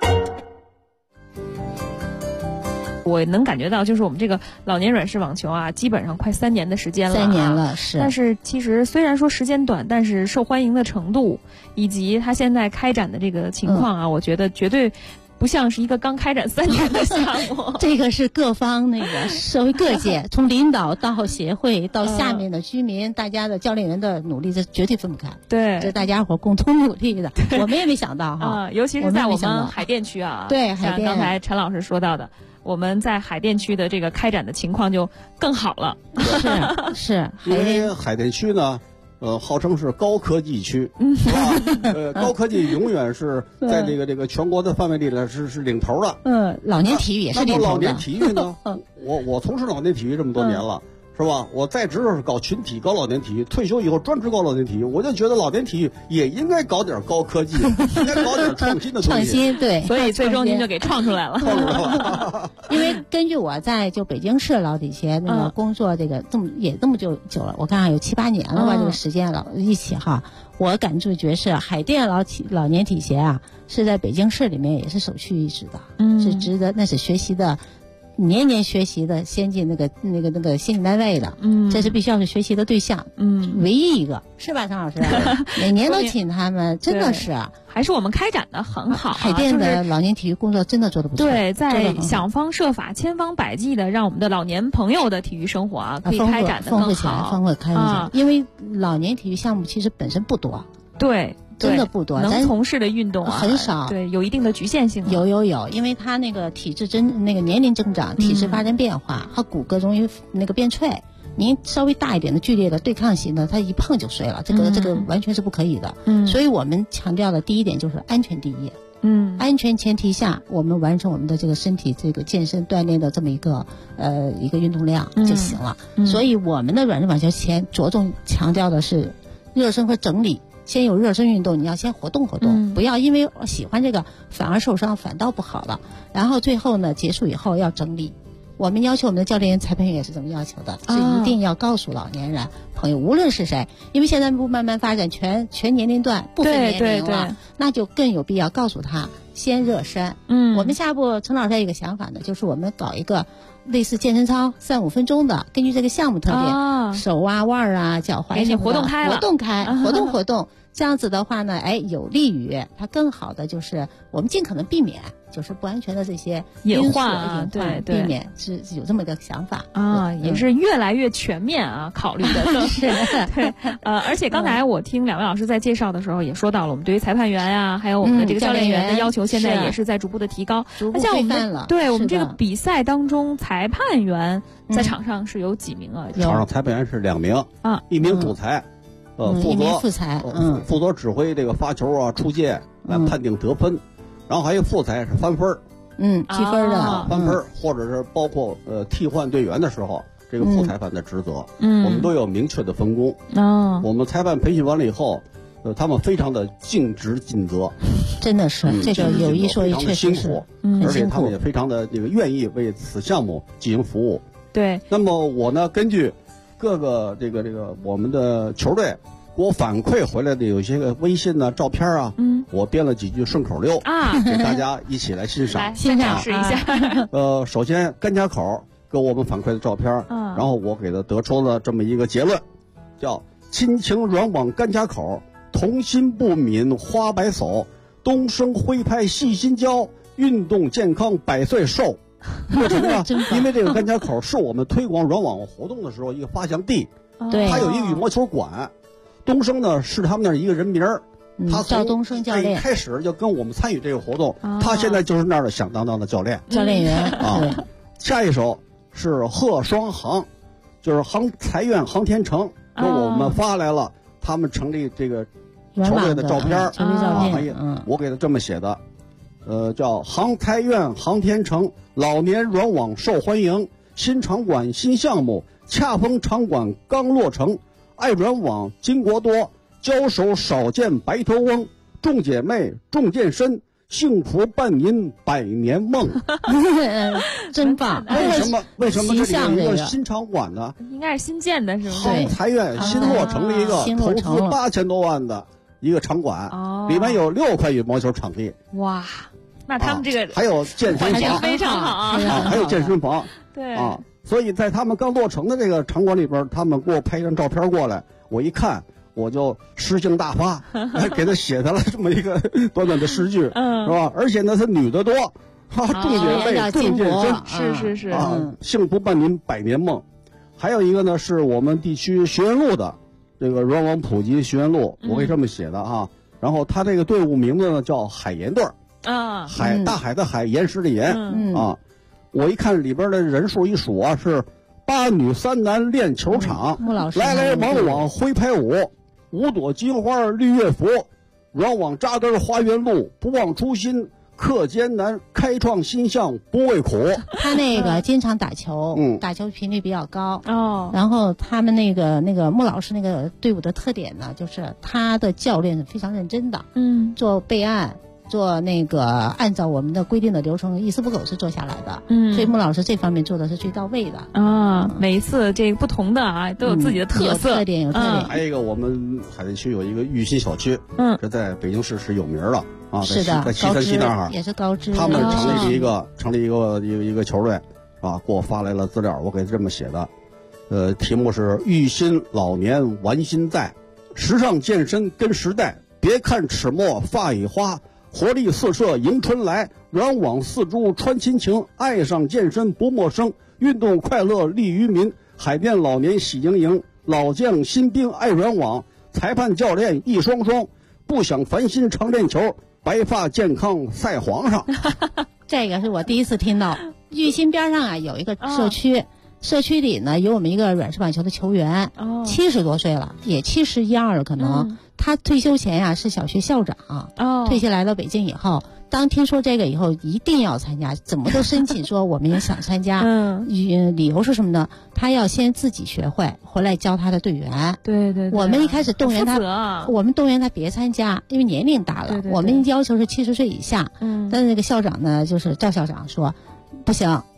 我能感觉到，就是我们这个老年软式网球啊，基本上快3年的时间了 ，3年了，是。 但是其实虽然说时间短，但是受欢迎的程度以及它现在开展的这个情况啊，我觉得绝对不像是一个刚开展3年的项目。 这个是各方那个社会各界，从领导到协会到下面的居民，大家的教练员的努力，这绝对分不开。 对， 这大家伙共同努力的，我们也没想到哈， 尤其是在我们海淀区啊， 对，海淀， 像刚才陈老师说到的。我们在海淀区的这个开展的情况就更好了， 是， 因为海淀区呢，号称是高科技区，是吧？高科技永远是在这个全国的范围里呢是领头的。 老年体育也是领头的。 那么老年体育呢？我从事老年体育这么多年了。是吧？我在职是搞群体、搞老年体育，退休以后专职搞老年体育。我就觉得老年体育也应该搞点高科技，应该搞点创新的东西。 创新，对， 所以最终您就给创出来了。 因为根据我在就北京市老体协那个工作，这个这么久了，我看有7、8年了吧，这个时间了一起哈。我感触是海淀老年体协啊，是在北京市里面也是首屈一指的，是值得，那是学习的。年年学习的先进那个先进单位的，这是必须要是学习的对象，唯一一个是吧，陈老师？每年都请他们，真的是， 还是我们开展的很好。 海淀的老年体育工作真的做得不错， 对，在想方设法、千方百计的让我们的老年朋友的体育生活啊，可以开展的更好， 丰富开展，因为老年体育项目其实本身不多， 对。 真的不多， 能从事的运动啊很少， 对，有一定的局限性。 有，因为他那个体质那个年龄增长、体质发生变化，和骨骼容易那个变脆。您稍微大一点的、剧烈的、对抗型的，他一碰就碎了，这个完全是不可以的。所以我们强调的第一点就是安全第一。安全前提下，我们完成我们的这个身体这个健身锻炼的这么一个运动量就行了。所以我们的软式网球着重强调的是热身和整理。先有热身运动，你要先活动活动，不要因为喜欢这个反而受伤，反倒不好了。然后最后呢，结束以后要整理。我们要求我们的教练员、裁判员也是这么要求的，是一定要告诉老年人朋友，无论是谁，因为现在慢慢发展全年龄段不分年龄了，那就更有必要告诉他先热身。我们下一步陈老师还有一个想法呢，就是我们搞一个类似健身操3-5分钟的，根据这个项目特点，手啊、腕啊、脚踝什么的活动。 这样子的话呢，有利于它更好的就是我们尽可能避免就是不安全的这些隐患， 对，避免是有这么一个想法啊，也是越来越全面啊，考虑的是对，而且刚才我听两位老师在介绍的时候也说到了，我们对于裁判员呀，还有我们的这个教练员的要求，现在也是在逐步的提高。 那像我们对我们这个比赛当中，裁判员在场上是有几名啊？ 场上裁判员是2名啊，1名主裁。负责指挥这个发球啊、出界来判定得分，然后还有副裁是翻分计分的翻分，或者是包括替换队员的时候，这个副裁判的职责，我们都有明确的分工。我们裁判培训完了以后，他们非常的尽职尽责， 真的是这个有一说一，确实是， 而且他们也非常的这个愿意为此项目进行服务。 对， 那么我呢，根据各个这个我们的球队给我反馈回来的有些个微信啊、照片啊，我编了几句顺口溜啊， 给大家一起来欣赏。 来，先展示一下。 首先甘家口给我们反馈的照片，然后我给他得出了这么一个结论，叫亲情软网甘家口，童心不泯花白叟，东升徽派细心教，运动健康100岁寿。为什么呢？因为这个甘家口是我们推广软网活动的时候一个发祥地，它有一个羽毛球馆。东升呢是他们那儿一个人名儿，他赵东升教练开始就跟我们参与这个活动，他现在就是那儿的响当当的教练员啊。下一首是贺双航，就是航财院航天城给我们发来了他们成立这个球队的照片我给他这么写的，叫航财院航天城老年软网受欢迎，新场馆新项目，恰逢场馆刚落成。爱软网金国多，交手少见白头翁，众姐妹众健身，幸福伴您100年梦。 真棒！ 为什么这里有一个新场馆呢？ 应该是新建的，是吗？ 航财院新落成的一个投资8000多万的一个场馆，里面有6块羽毛球场地。 哇，那他们这个还有健身房非常好啊， 还有健身房。 对啊。所以在他们刚落成的这个场馆里边，他们给我拍一张照片过来，我一看我就诗兴大发，给他写下来这么一个短短的诗句，是吧？而且呢，他女的多，众姐妹众健身， 是幸福伴您100年梦。还有一个呢，是我们地区学院路的这个软网普及学院路，我给这么写的哈。然后他这个队伍名字呢叫海盐队啊， 大海的海，岩石的岩啊。我一看里边的人数一数啊，是8女3男练球场，来来往往挥拍舞，5朵金花绿乐福，软网扎根花园路，不忘初心克艰难，开创新项不畏苦。 他那个经常打球，打球频率比较高哦。 然后他们那个穆老师那个队伍的特点呢，就是他的教练是非常认真的，做备案。做那个按照我们的规定的流程一丝不苟是做下来的，所以穆老师这方面做的是最到位的啊。每一次这个不同的啊，都有自己的特色， 有特点。 还有一个我们海淀区有一个玉新小区，这在北京市是有名的啊， 是的， 在西三西那儿也是高知， 他们成立一个球队啊，给我发来了资料，我给这么写的，题目是玉新老年玩心在，时尚健身跟时代，别看齿末发已花。活力四射迎春来，软网四株穿亲情，爱上健身不陌生，运动快乐利于民，海淀老年喜盈盈，老将新兵爱软网，裁判教练一双双，不想烦心常练球，白发健康赛皇上。 这个是我第一次听到。玉新边上啊有一个社区，社区里呢有我们一个软式网球的球员，70多岁了，也71、2了可能。他退休前呀是小学校长，退下来到北京以后，当听说这个以后，一定要参加，怎么都申请说我们也想参加。理由是什么呢？他要先自己学会，回来教他的队员。 对， 我们一开始动员他，我们动员他别参加，因为年龄大了。我们要求是70岁以下。但是那个校长呢，就是赵校长说，不行。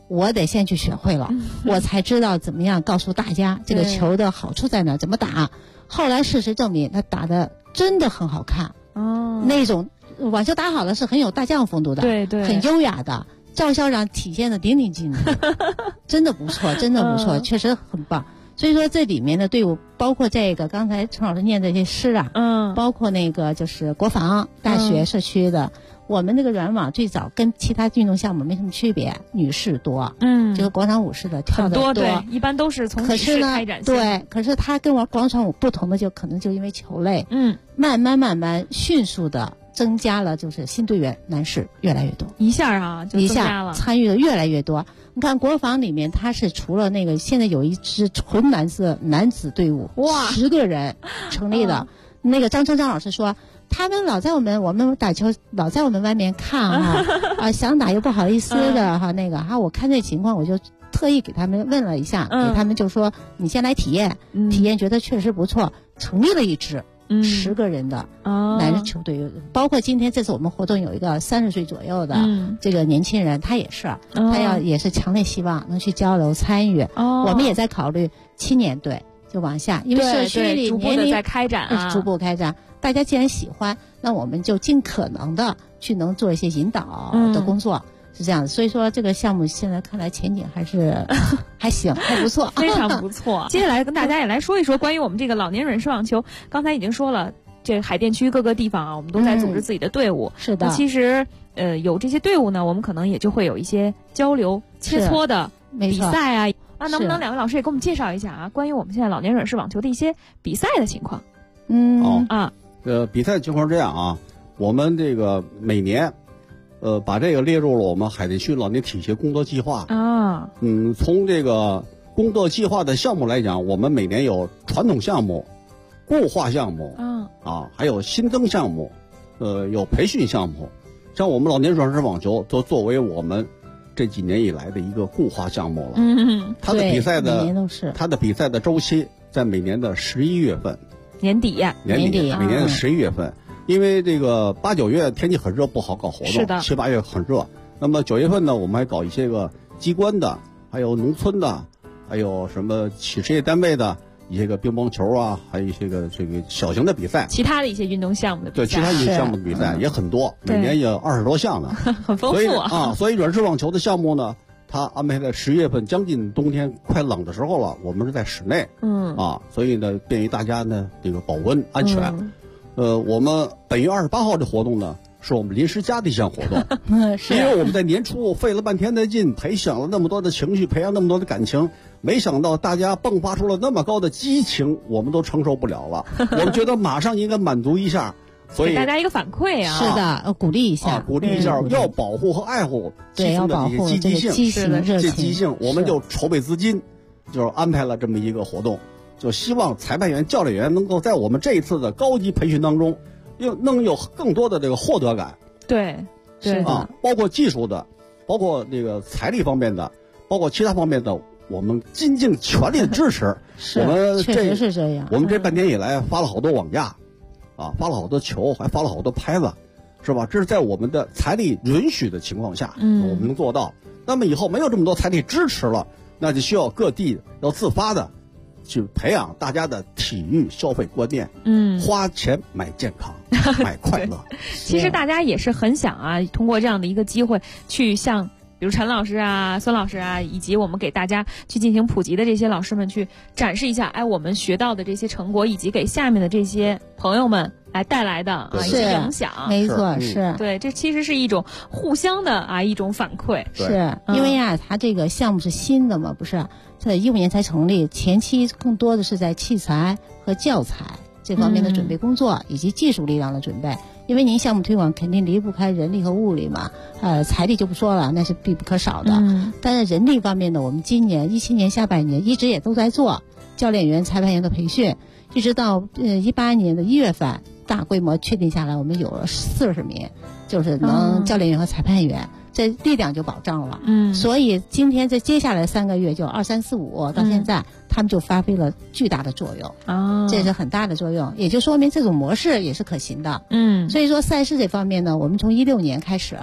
我得先去学会了，我才知道怎么样告诉大家这个球的好处在哪，怎么打。后来事实证明，他打的真的很好看。那种网球打好了是很有大将风度的， 对， 很优雅的。赵校长体现的淋漓尽致，真的不错，真的不错，确实很棒。所以说这里面的队伍，包括这个刚才陈老师念的这些诗啊，包括那个就是国防大学社区的，我们这个软网最早跟其他运动项目没什么区别，女士多，这个广场舞式的跳得多， 对，一般都是从女士开展。 对，可是它跟广场舞不同的就可能就因为球类，慢慢迅速的增加了，就是新队员男士越来越多， 一下就增加了， 参与的越来越多。你看国防里面，它是除了那个现在有一支纯男子队伍，哇，10个人成立的。那个张成章老师说，他们老在我们打球老在我们外面看想打又不好意思的那个我看这情况我就特意给他们问了一下，给他们就说你先来体验，体验觉得确实不错，成立了一支。10个人的男人球队，包括今天这次我们活动有一个30岁左右的这个年轻人，他也是，他也是强烈希望能去交流参与。我们也在考虑青年队就往下，因为社区里年龄在开展逐步开展。大家既然喜欢，那我们就尽可能的去能做一些引导的工作。是这样的，所以说这个项目现在看来前景还是还行，还不错， 非常不错。接下来跟大家也来说一说关于我们这个老年软式网球。刚才已经说了，这海淀区各个地方我们都在组织自己的队伍。 是的， 其实有这些队伍呢，我们可能也就会有一些交流切磋的比赛能不能两位老师也给我们介绍一下关于我们现在老年软式网球的一些比赛的情况？ 比赛情况是这样我们这个每年。把这个列入了我们海淀区老年体协工作计划从这个工作计划的项目来讲，我们每年有传统项目、固化项目还有新增项目，有培训项目。像我们老年软式网球都作为我们这几年以来的一个固化项目了。它的比赛的周期在每年的11月份， 年底每年的11月份。因为这个8、9月天气很热，不好搞活动。 是的 ，7、8月很热。那么9月份呢，我们还搞一些个机关的，还有农村的，还有什么企事业单位的一些个乒乓球还有一些个这个小型的比赛。 其他的一些运动项目的比赛。 对，其他运动项目的比赛也很多，每年有20多项呢， 很丰富所以软式网球的项目呢，它安排在10月份，将近冬天快冷的时候了，我们是在室内，所以呢，便于大家呢这个保温安全。我们本月28号的活动呢，是我们临时加的一项活动。因为我们在年初费了半天的劲，培养了那么多的情绪，培养那么多的感情，没想到大家迸发出了那么高的激情，我们都承受不了了。我们觉得马上应该满足一下，所以给大家一个反馈是的，鼓励一下， 要保护和爱护其中的这些积极性，我们就筹备资金，就是安排了这么一个活动。就希望裁判员、教练员能够在我们这一次的高级培训当中，能有更多的这个获得感。 对， 包括技术的，包括这个财力方面的，包括其他方面的，我们尽全力的支持。 我们确实是这样。 我们这半年以来发了好多网架，发了好多球，还发了好多拍子，是吧？这是在我们的财力允许的情况下，我们能做到。那么以后没有这么多财力支持了，那就需要各地要自发的。去培养大家的体育消费观念，花钱买健康，买快乐。 其实大家也是很想通过这样的一个机会，去向比如陈老师孙老师以及我们给大家去进行普及的这些老师们去展示一下，我们学到的这些成果，以及给下面的这些朋友们来带来的一些影响。 没错，是对，这其实是一种互相的一种反馈。 是因为它这个项目是新的嘛，不是？在15年才成立，前期更多的是在器材和教材这方面的准备工作，以及技术力量的准备。因为您项目推广肯定离不开人力和物力嘛，财力就不说了，那是必不可少的。但是人力方面呢，我们今年17年下半年一直也都在做教练员、裁判员的培训，一直到18年的1月份大规模确定下来，我们有了40名，就是能教练员和裁判员。这力量就保障了，所以今天在接下来3个月，就23、45到现在，他们就发挥了巨大的作用，这是很大的作用，也就说明这种模式也是可行的，所以说赛事这方面呢，我们从16年开始，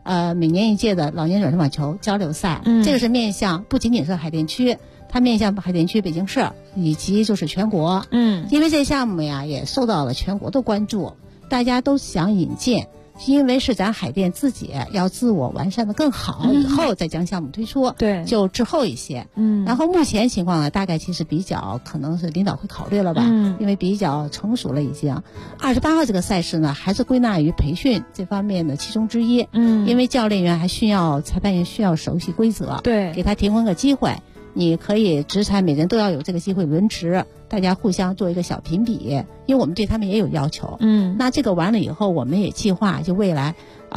每年一届的老年软式网球交流赛，这个是面向不仅仅是海淀区，它面向海淀区、北京市以及就是全国。因为这项目呀也受到了全国的关注，大家都想引进。因为是咱海淀自己要自我完善的更好，以后再将项目推出， 对， 就滞后一些。然后目前情况呢，大概其实比较可能是领导会考虑了吧，因为比较成熟了已经。28号这个赛事呢，还是归纳于培训这方面的其中之一。因为教练员还需要裁判员需要熟悉规则， 对， 给他提供个机会。你可以执裁，每人都要有这个机会轮值，大家互相做一个小评比，因为我们对他们也有要求。那这个完了以后，我们也计划就未来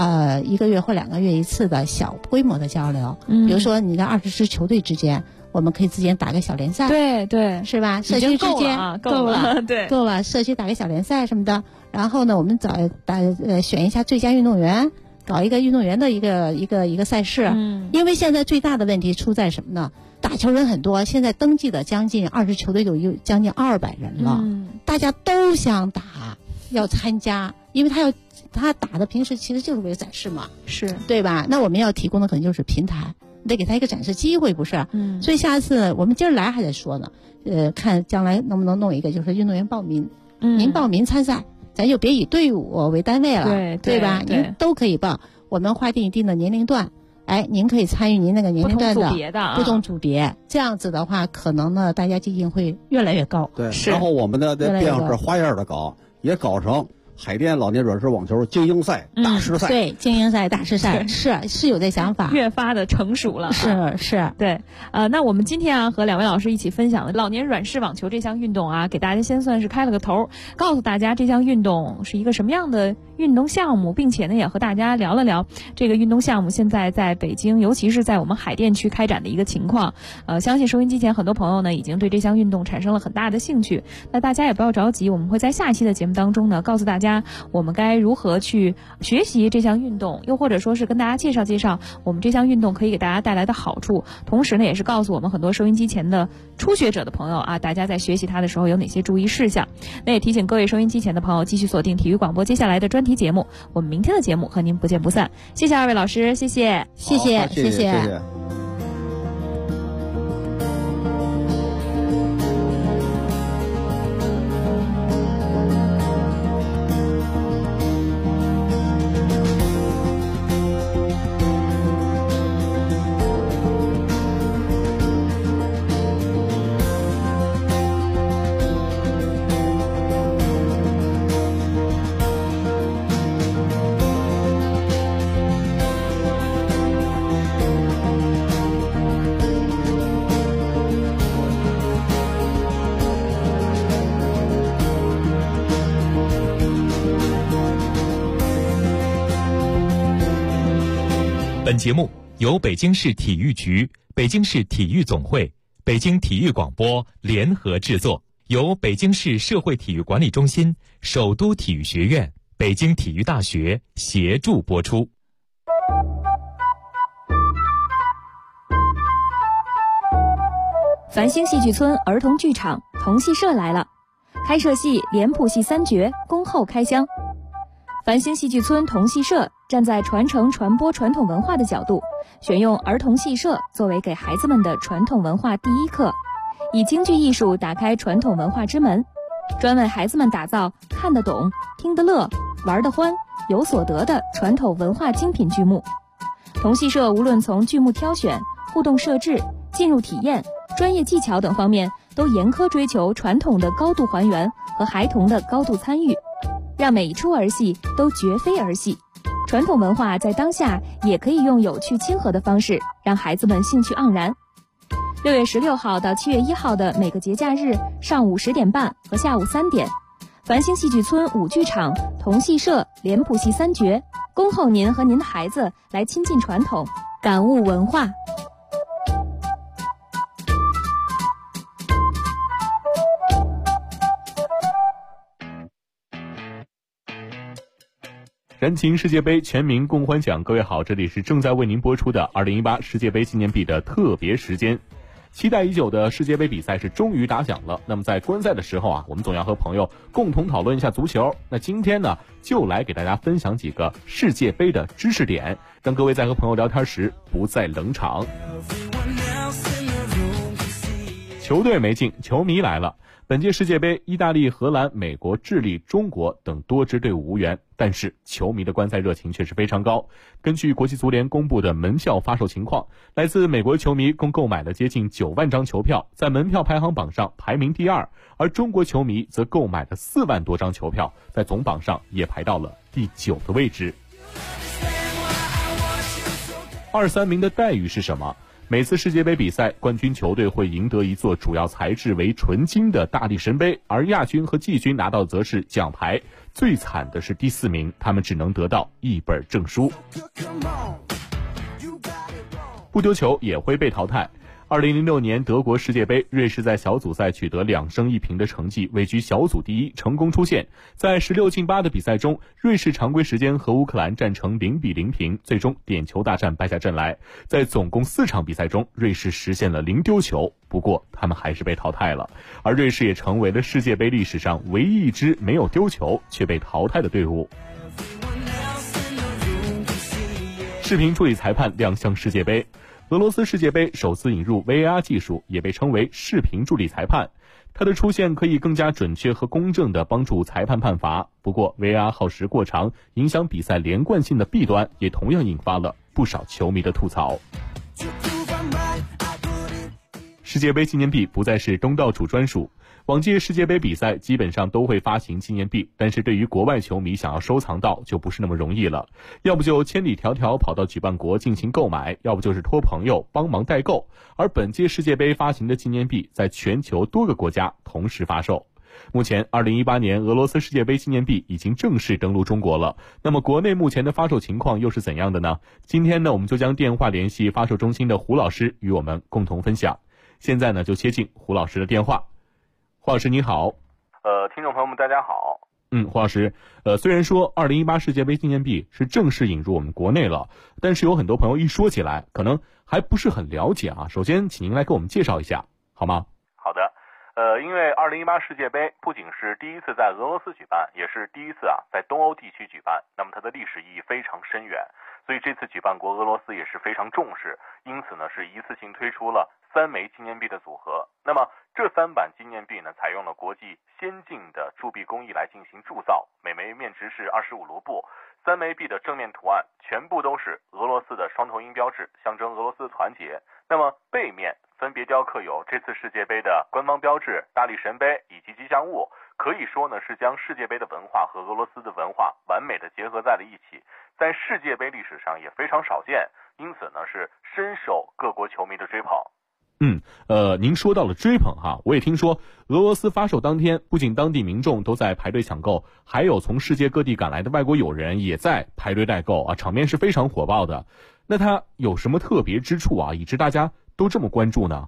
1个月或2个月一次的小规模的交流。比如说你的20支球队之间，我们可以之间打个小联赛， 对， 是吧？社区之间够了，对， 够了，社区打个小联赛什么的。然后呢，我们选一下最佳运动员，搞一个运动员的一个赛事。因为现在最大的问题出在什么呢？打球人很多，现在登记的将近20球队有将近200人了，大家都想打，要参加，因为他打的平时其实就是为了展示嘛， 是对吧？那我们要提供的可能就是平台，你得给他一个展示机会，不是？所以下次我们今儿来还在说呢，看将来能不能弄一个就是运动员报名，您报名参赛，咱就别以队伍为单位了，对吧？您都可以报，我们划定一定的年龄段。您可以参与您那个年龄段的不同组别，这样子的话，可能呢，大家积极会越来越高。 对，然后我们的变着花样的搞，也搞成海淀老年软式网球精英赛、大师赛。 对，精英赛、大师赛是有这想法， 越发的成熟了。 是， 对。那我们今天和2位老师一起分享的老年软式网球这项运动给大家先算是开了个头，告诉大家这项运动是一个什么样的运动项目，并且呢也和大家聊了聊这个运动项目现在在北京，尤其是在我们海淀区开展的一个情况。相信收音机前很多朋友呢已经对这项运动产生了很大的兴趣。那大家也不要着急，我们会在下期的节目当中呢告诉大家我们该如何去学习这项运动，又或者说是跟大家介绍介绍我们这项运动可以给大家带来的好处。同时呢也是告诉我们很多收音机前的初学者的朋友大家在学习它的时候有哪些注意事项。那也提醒各位收音机前的朋友继续锁定体育广播接下来的专题节目，我们明天的节目和您不见不散。谢谢2位老师，谢谢。 本节目由北京市体育局、北京市体育总会、北京体育广播联合制作，由北京市社会体育管理中心、首都体育学院、北京体育大学协助播出。 繁星戏剧村儿童剧场童戏社来了，开设戏脸谱戏3绝恭候开箱。繁星戏剧村童戏社站在传承传播传统文化的角度，选用儿童戏社作为给孩子们的传统文化第一课，以京剧艺术打开传统文化之门，专为孩子们打造看得懂、听得乐、玩得欢、有所得的传统文化精品剧目。童戏社无论从剧目挑选、互动设置、进入体验、专业技巧等方面，都严苛追求传统的高度还原和孩童的高度参与，让每一出儿戏都绝非儿戏。传统文化在当下也可以用有趣亲和的方式让孩子们兴趣盎然。6月16号到7月1号的每个节假日上午10点半和下午3点，繁星戏剧村舞剧场童戏社脸谱戏3绝，恭候您和您的孩子来亲近传统，感悟文化。 燃情世界杯全民共欢奖，各位好，这里是正在为您播出的2018世界杯纪念币的特别时间。 期待已久的世界杯比赛是终于打响了。那么在观赛的时候啊，我们总要和朋友共同讨论一下足球。那今天呢，就来给大家分享几个世界杯的知识点，让各位在和朋友聊天时不再冷场。球队没进，球迷来了。本届世界杯，意大利、荷兰、美国、智利、中国等多支队伍无缘，但是球迷的观赛热情却是非常高。根据国际足联公布的门票发售情况，来自美国球迷共购买了接近9万张球票，在门票排行榜上排名第2，而中国球迷则购买了4万多张球票，在总榜上也排到了第9的位置。2、3名的待遇是什么？每次世界杯比赛，冠军球队会赢得一座主要材质为纯金的大力神杯，而亚军和季军拿到的则是奖牌。最惨的是第4名，他们只能得到一本证书。不丢球也会被淘汰。2006年德国世界杯，瑞士在小组赛取得2胜1平的成绩，位居小组第1，成功出线。在16进8的比赛中，瑞士常规时间和乌克兰战成0比0平，最终点球大战败下阵来。在总共4场比赛中，瑞士实现了0丢球，不过他们还是被淘汰了。而瑞士也成为了世界杯历史上唯一一支没有丢球却被淘汰的队伍。视频助理裁判亮相世界杯。俄罗斯世界杯首次引入 VAR 技术，也被称为视频助理裁判。它的出现可以更加准确和公正地帮助裁判判罚。不过 VAR 耗时过长，影响比赛连贯性的弊端也同样引发了不少球迷的吐槽。世界杯纪念币不再是东道主专属。往届世界杯比赛基本上都会发行纪念币，但是对于国外球迷想要收藏到就不是那么容易了，要不就千里迢迢跑到举办国进行购买，要不就是托朋友帮忙代购。而本届世界杯发行的纪念币在全球多个国家同时发售。目前2018年俄罗斯世界杯纪念币已经正式登陆中国了，那么国内目前的发售情况又是怎样的呢？今天呢，我们就将电话联系发售中心的胡老师与我们共同分享。现在呢，就接进胡老师的电话。胡老师你好。 听众朋友们大家好。 胡老师，虽然说2018世界杯纪念币是正式引入我们国内了，但是有很多朋友一说起来可能还不是很了解啊。首先请您来给我们介绍一下好吗？ 好的。因为2018世界杯不仅是第一次在俄罗斯举办，也是第一次在东欧地区举办，那么它的历史意义非常深远，所以这次举办国俄罗斯也是非常重视，因此呢是一次性推出了3枚纪念币的组合。那么这3版纪念币呢，采用了国际先进的铸币工艺来进行铸造，每枚面值是25卢布。3枚币的正面图案全部都是俄罗斯的双头鹰标志，象征俄罗斯的团结。那么背面分别雕刻有这次世界杯的官方标志、大力神杯以及吉祥物，可以说呢是将世界杯的文化和俄罗斯的文化完美的结合在了一起，在世界杯历史上也非常少见，因此呢是深受各国球迷的追捧。 您说到了追捧哈，我也听说俄罗斯发售当天，不仅当地民众都在排队抢购，还有从世界各地赶来的外国友人也在排队代购啊，场面是非常火爆的。那它有什么特别之处啊，以致大家都这么关注呢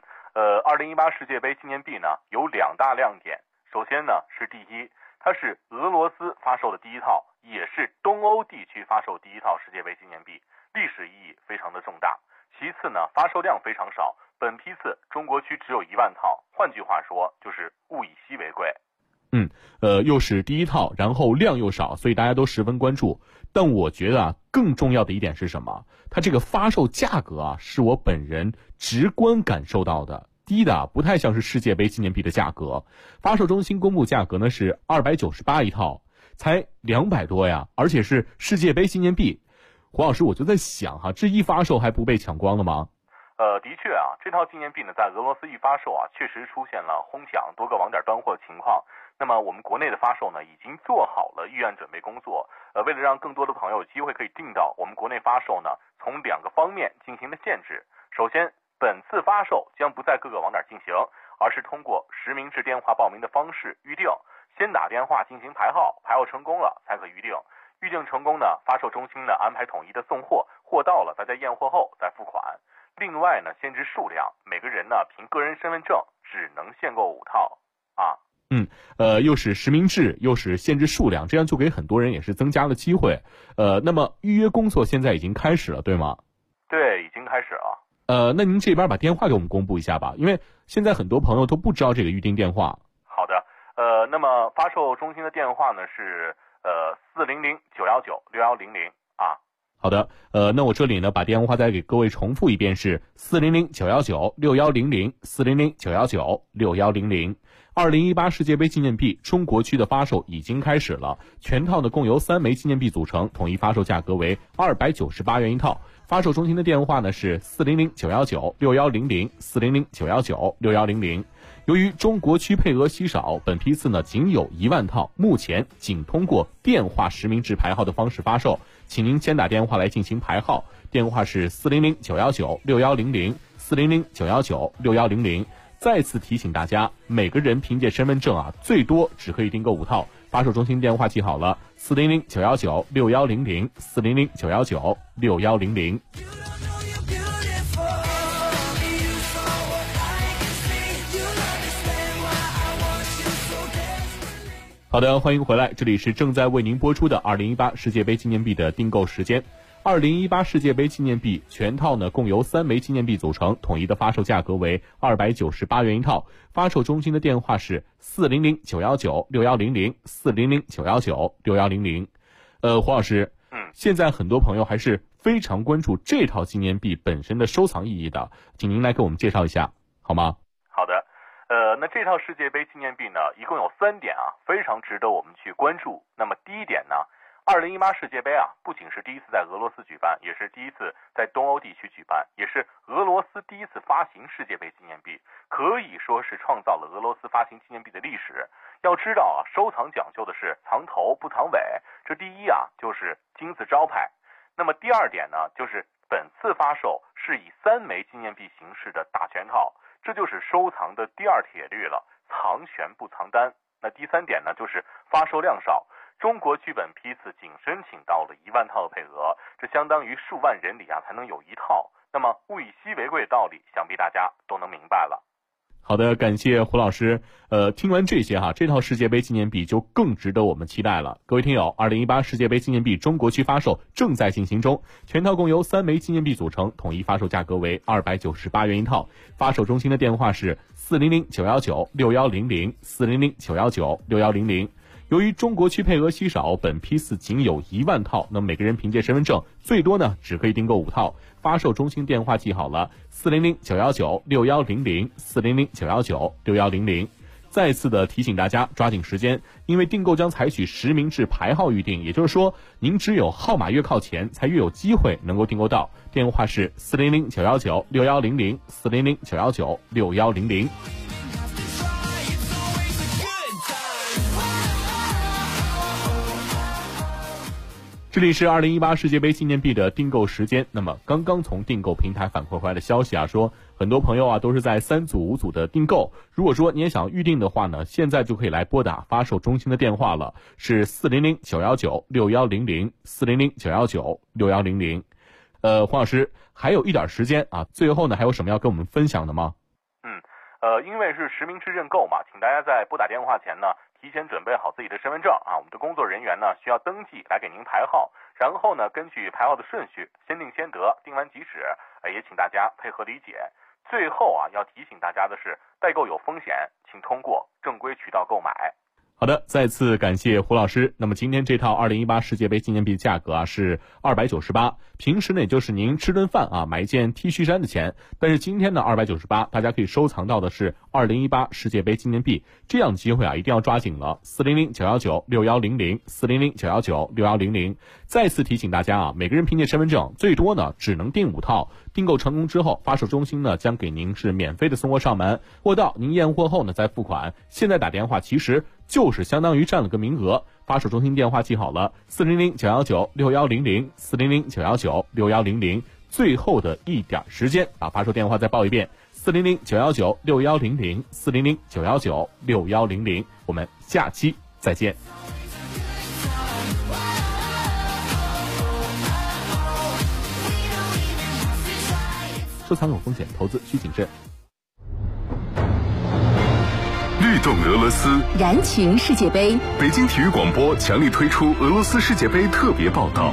？2018世界杯纪念币呢有2大亮点。首先呢是第一，它是俄罗斯发售的第一套，也是东欧地区发售第一套世界杯纪念币，历史意义非常的重大。其次呢，发售量非常少，本批次中国区只有1万套，换句话说就是物以稀为贵。 又是第一套，然后量又少，所以大家都十分关注。但我觉得更重要的一点是什么？它这个发售价格是我本人直观感受到的，低的不太像是世界杯纪念币的价格。发售中心公布价格呢是298一套，才200多呀，而且是世界杯纪念币。胡老师，我就在想这一发售还不被抢光了吗？ 的确这套纪念币呢，在俄罗斯一发售确实出现了哄抢多个网点断货的情况。那么我们国内的发售呢，已经做好了预案准备工作。为了让更多的朋友有机会可以订到，我们国内发售呢，从2个方面进行了限制。首先，本次发售将不在各个网点进行，而是通过实名制电话报名的方式预定，先打电话进行排号，排号成功了才可预定。预定成功呢，发售中心呢安排统一的送货，货到了大家验货后再付款。另外呢，限制数量，每个人呢凭个人身份证只能限购5套又是实名制，又是限制数量，这样就给很多人也是增加了机会。那么预约工作现在已经开始了，对吗？ 对，已经开始了。 那您这边把电话给我们公布一下吧，因为现在很多朋友都不知道这个预定电话。 好的，那么发售中心的电话呢是400-919-6100啊。 好的，那我这里呢把电话再给各位重复一遍，是400-919-6100 400-919-6100。2018世界杯纪念币中国区的发售已经开始了，全套呢共由3枚纪念币组成，统一发售价格为298元一套。发售中心的电话呢是400-919-6100 400-919-6100。由于中国区配额稀少，本批次呢仅有1万套，目前仅通过电话实名制排号的方式发售，请您先打电话来进行排号，电话是400-919-6100 400-919-6100。再次提醒大家，每个人凭借身份证啊，最多只可以订购5套。发售中心电话记好了，400-919-6100 400-919-6100。好的，欢迎回来，这里是正在为您播出的2018世界杯纪念币的订购时间。2018世界杯纪念币全套呢共由3枚纪念币组成，统一的发售价格为298元一套。发售中心的电话是400-919-6100 400-919-6100。胡老师，现在很多朋友还是非常关注这套纪念币本身的收藏意义的，请您来给我们介绍一下好吗？ 好的，那这套世界杯纪念币呢一共有3点啊，非常值得我们去关注。那么第一点呢，2018世界杯啊，不仅是第一次在俄罗斯举办，也是第一次在东欧地区举办，也是俄罗斯第一次发行世界杯纪念币，可以说是创造了俄罗斯发行纪念币的历史。要知道啊，收藏讲究的是藏头不藏尾，这第一啊就是金字招牌。那么第二点呢，就是本次发售是以3枚纪念币形式的大全套，这就是收藏的第2铁律了，藏全不藏单。那第3点呢，就是发售量少。中国区本批次仅申请到了1万套的配额，这相当于数万人里啊才能有1套。那么物以稀为贵的道理，想必大家都能明白了。 好的，感谢胡老师。听完这些哈，这套世界杯纪念币就更值得我们期待了。各位听友，2018世界杯纪念币中国区发售正在进行中，全套共由3枚纪念币组成，统一发售价格为298元一套。发售中心的电话是400-919-6100 400-919-6100。由于中国区配额稀少，本批次仅有1万套，那么每个人凭借身份证最多呢只可以订购5套。发售中心电话记好了，400-919-6100 400-919-6100。再次的提醒大家抓紧时间，因为订购将采取实名制排号预定，也就是说您只有号码越靠前才越有机会能够订购到。电话是400-919-6100 400-919-6100。这里是2018世界杯纪念币的订购时间。那么刚刚从订购平台反馈回来的消息啊，说很多朋友啊都是在3组5组的订购。如果说你也想预定的话呢，现在就可以来拨打发售中心的电话了，是400-919-6100 400-919-6100。黄老师还有一点时间啊，最后呢还有什么要跟我们分享的吗？ 因为是实名制认购嘛，请大家在拨打电话前呢提前准备好自己的身份证啊，我们的工作人员呢需要登记来给您排号，然后呢根据排号的顺序先定先得，定完即止，也请大家配合理解。最后啊要提醒大家的是，代购有风险，请通过正规渠道购买。 好的，再次感谢胡老师。那么今天这套2018世界杯纪念币价格啊是298，平时呢也就是您吃顿饭啊买一件 T 恤衫的钱，但是今天呢298，大家可以收藏到的是2018世界杯纪念币，这样的机会啊一定要抓紧了。400-919-6100 400-919-6100。再次提醒大家啊，每个人凭借身份证最多呢只能订5套，订购成功之后，发售中心呢将给您是免费的送货上门，货到您验货后呢再付款。现在打电话其实就是相当于占了个名额。发售中心电话记好了，400-919-6100 400-919-6100。最后的一点时间啊，发售电话再报一遍，400-919-6100 400-919-6100。我们下期再见。收藏有风险，投资需谨慎。 绿动俄罗斯， 燃情世界杯。 北京体育广播强力推出俄罗斯世界杯特别报道。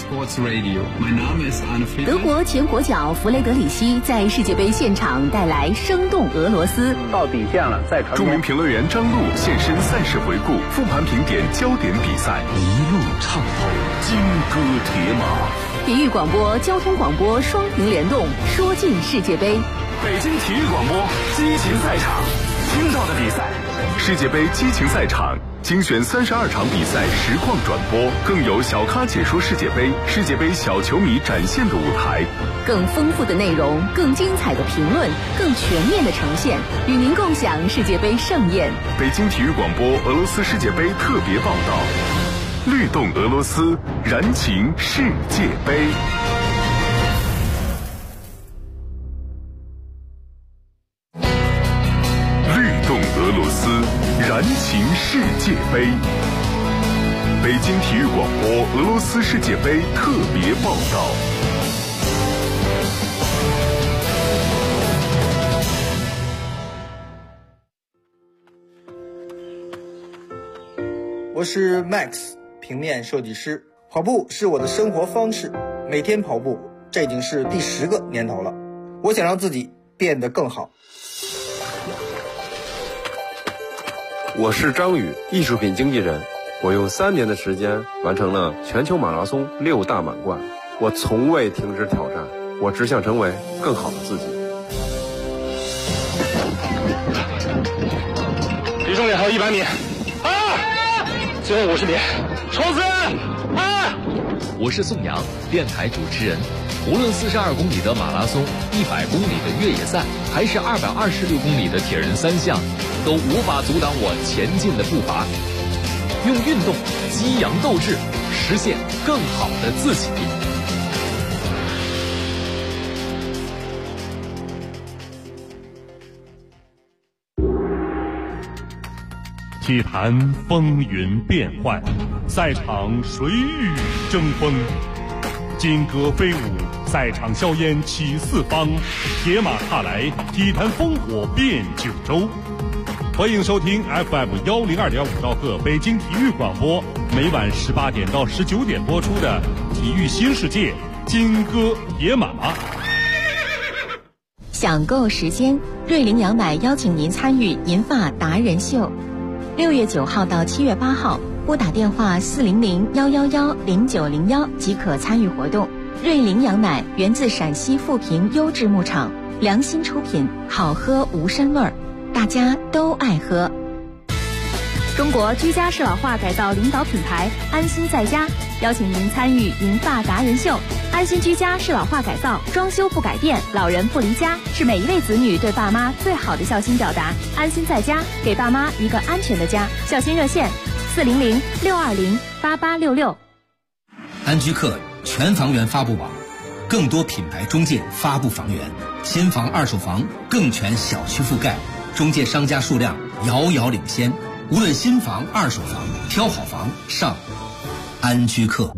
德国前国脚弗雷德里希在世界杯现场带来生动俄罗斯。 到底线了，再传。 著名评论员张璐现身赛事回顾，复盘评点焦点比赛，一路畅透金戈铁马。 体育广播、交通广播双屏联动，说尽世界杯。 北京体育广播激情赛场，听到的比赛，世界杯激情赛场精选32场比赛实况转播，更有小咖解说世界杯，世界杯小球迷展现的舞台， 更丰富的内容，更精彩的评论，更全面的呈现，与您共享世界杯盛宴。 北京体育广播俄罗斯世界杯特别报道，律动俄罗斯，燃情世界杯。俄罗斯燃情世界杯，北京体育广播俄罗斯世界杯特别报道。 我是 Max， 平面设计师。跑步是我的生活方式，每天跑步，这已经是第10个年头了。我想让自己变得更好。 我是张宇，艺术品经纪人。我用3年的时间完成了全球马拉松6大满贯。我从未停止挑战，我只想成为更好的自己。 离终点还有100米，最后50米，冲刺！ 我是宋阳，电台主持人。无论42公里的马拉松、100公里的越野赛，还是226公里的铁人3项，都无法阻挡我前进的步伐。用运动激扬斗志，实现更好的自己。 体坛风云变幻，赛场谁与争锋？金戈飞舞，赛场硝烟起四方，铁马踏来，体坛烽火遍九州。欢迎收听 FM 102.5兆赫北京体育广播，每晚18点到19点播出的《体育新世界》金戈铁马。 享购时间，瑞麟羊奶邀请您参与银发达人秀，6月9号到7月8号。拨打电话400-111-0901即可参与活动。瑞麟羊奶源自陕西富平优质牧场，良心出品，好喝无膻味儿，大家都爱喝。 中国居家适老化改造领导品牌安心在家邀请您参与银发达人秀。安心居家适老化改造，装修不改变，老人不离家，是每一位子女对爸妈最好的孝心表达。安心在家，给爸妈一个安全的家。孝心热线400-620-8866。 安居客全房源发布网，更多品牌中介发布房源，新房二手房更全小区覆盖，中介商家数量遥遥领先。无论新房二手房，挑好房上安居客。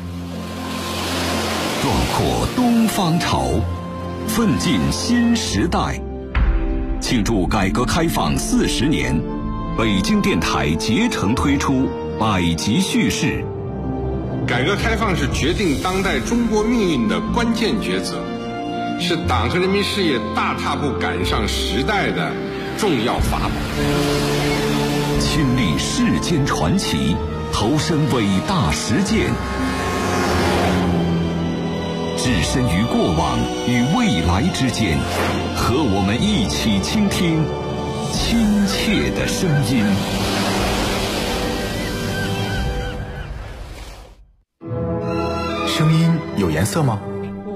壮阔东方潮，奋进新时代。庆祝改革开放40年，北京电台竭诚推出百集叙事。 改革开放是决定当代中国命运的关键抉择，是党和人民事业大踏步赶上时代的重要法宝。 亲历世间传奇，投身伟大实践，置身于过往与未来之间，和我们一起倾听亲切的声音。 声音有颜色吗？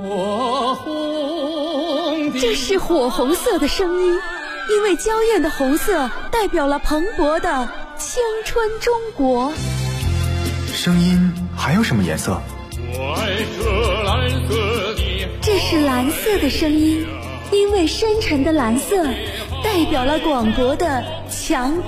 这是火红色的声音，因为娇艳的红色代表了蓬勃的青春中国。 声音还有什么颜色？ 这是蓝色的声音，因为深沉的蓝色代表了广博的强